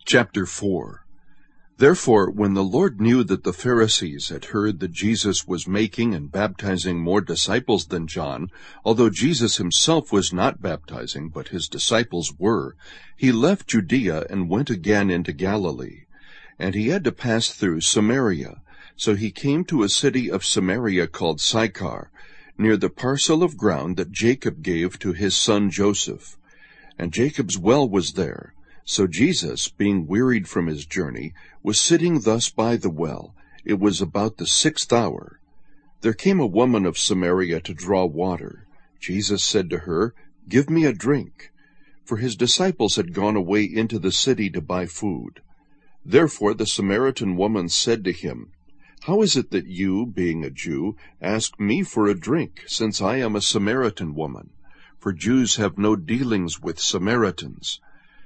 Chapter 4. Therefore, when the Lord knew that the Pharisees had heard that Jesus was making and baptizing more disciples than John, although Jesus himself was not baptizing, but his disciples were, he left Judea and went again into Galilee. And he had to pass through Samaria. So he came to a city of Samaria called Sychar, near the parcel of ground that Jacob gave to his son Joseph. And Jacob's well was there. So Jesus, being wearied from his journey, was sitting thus by the well. It was about the 6th hour. There came a woman of Samaria to draw water. Jesus said to her, "Give me a drink." For his disciples had gone away into the city to buy food. Therefore the Samaritan woman said to him, "How is it that you, being a Jew, ask me for a drink, since I am a Samaritan woman? For Jews have no dealings with Samaritans."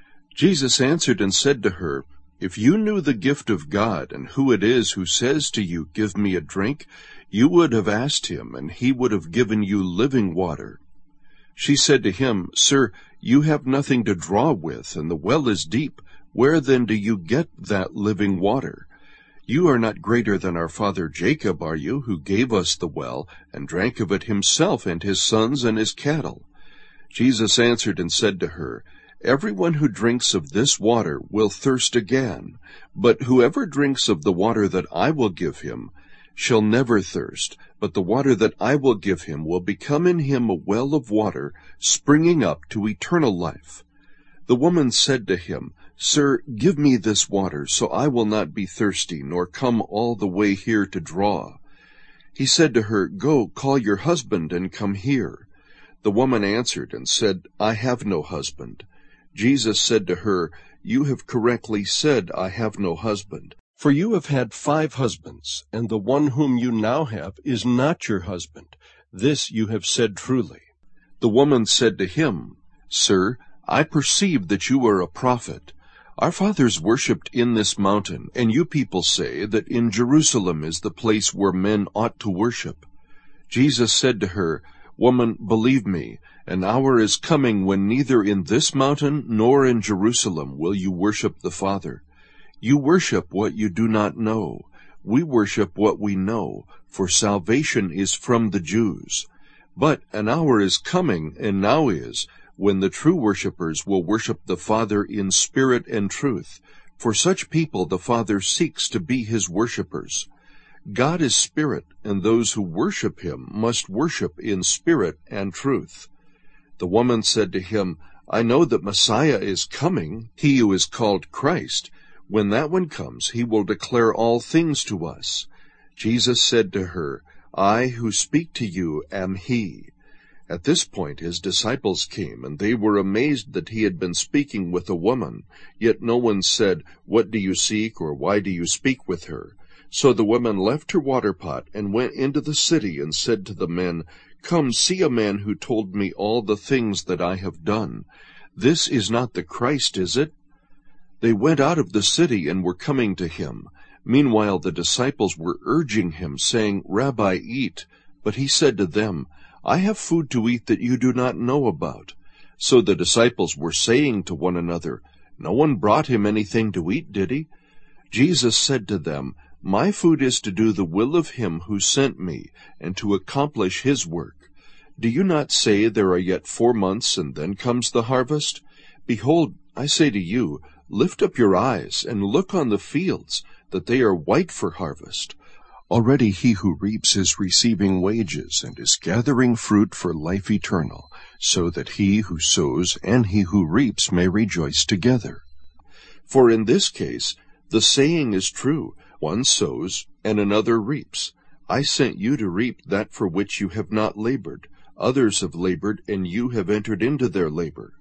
Jesus answered and said to her, "If you knew the gift of God, and who it is who says to you, 'Give me a drink,' you would have asked him, and he would have given you living water." She said to him, "Sir, you have nothing to draw with, and the well is deep. Where then do you get that living water? You are not greater than our father Jacob, are you, who gave us the well, and drank of it himself, and his sons, and his cattle?" Jesus answered and said to her, "Everyone who drinks of this water will thirst again, but whoever drinks of the water that I will give him shall never thirst, but the water that I will give him will become in him a well of water springing up to eternal life." The woman said to him, "Sir, give me this water, so I will not be thirsty, nor come all the way here to draw." He said to her, "Go, call your husband and come here." The woman answered and said, "I have no husband." Jesus said to her, "You have correctly said, 'I have no husband.' For you have had 5 husbands, and the one whom you now have is not your husband. This you have said truly." The woman said to him, "Sir, I perceive that you are a prophet. Our fathers worshipped in this mountain, and you people say that in Jerusalem is the place where men ought to worship." Jesus said to her, "Woman, believe me, an hour is coming when neither in this mountain nor in Jerusalem will you worship the Father. You worship what you do not know. We worship what we know, for salvation is from the Jews. But an hour is coming, and now is, when the true worshippers will worship the Father in spirit and truth. For such people the Father seeks to be his worshippers. God is spirit, and those who worship him must worship in spirit and truth." The woman said to him, "I know that Messiah is coming, he who is called Christ. When that one comes, he will declare all things to us." Jesus said to her, "I who speak to you am he." At this point his disciples came, and they were amazed that he had been speaking with a woman. Yet no one said, "What do you seek?" or "Why do you speak with her?" So the woman left her water pot and went into the city and said to the men, "Come, see a man who told me all the things that I have done. This is not the Christ, is it?" They went out of the city and were coming to him. Meanwhile the disciples were urging him, saying, "Rabbi, eat." But he said to them, "I have food to eat that you do not know about." So the disciples were saying to one another, "No one brought him anything to eat, did he?" Jesus said to them, "My food is to do the will of him who sent me, and to accomplish his work. Do you not say there are yet 4 months, and then comes the harvest? Behold, I say to you, lift up your eyes, and look on the fields, that they are white for harvest. Already he who reaps is receiving wages, and is gathering fruit for life eternal, so that he who sows and he who reaps may rejoice together. For in this case the saying is true, one sows, and another reaps. I sent you to reap that for which you have not labored. Others have labored, and you have entered into their labor."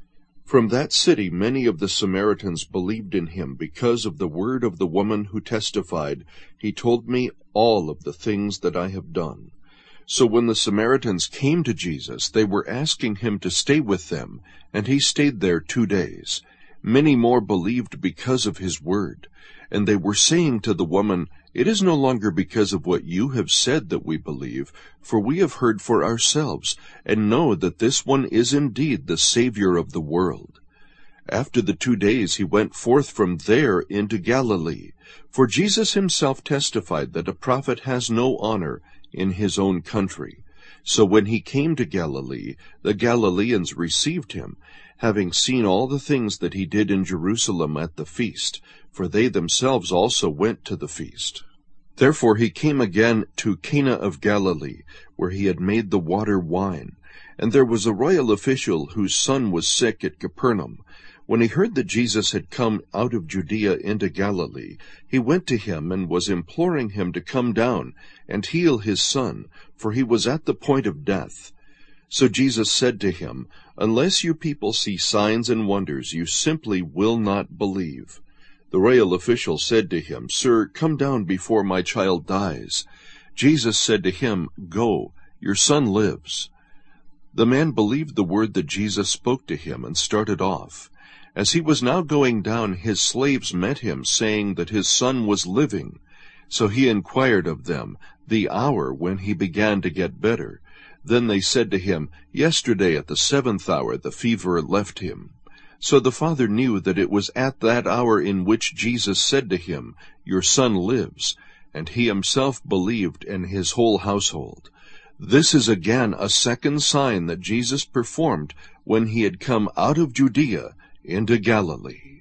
From that city many of the Samaritans believed in him because of the word of the woman who testified, "He told me all of the things that I have done." So when the Samaritans came to Jesus, they were asking him to stay with them, and he stayed there 2 days. Many more believed because of his word. And they were saying to the woman, "It is no longer because of what you have said that we believe, for we have heard for ourselves, and know that this one is indeed the Savior of the world." After the 2 days he went forth from there into Galilee. For Jesus himself testified that a prophet has no honor in his own country. So when he came to Galilee, the Galileans received him, having seen all the things that he did in Jerusalem at the feast, for they themselves also went to the feast. Therefore he came again to Cana of Galilee, where he had made the water wine. And there was a royal official whose son was sick at Capernaum. When he heard that Jesus had come out of Judea into Galilee, he went to him and was imploring him to come down and heal his son, for he was at the point of death. So Jesus said to him, "Unless you people see signs and wonders, you simply will not believe." The royal official said to him, "Sir, come down before my child dies." Jesus said to him, "Go, your son lives." The man believed the word that Jesus spoke to him and started off. As he was now going down, his slaves met him, saying that his son was living. So he inquired of them the hour when he began to get better. Then they said to him, "Yesterday at the 7th hour the fever left him." So the father knew that it was at that hour in which Jesus said to him, "Your son lives," and he himself believed, and his whole household. This is again a second sign that Jesus performed when he had come out of Judea into Galilee.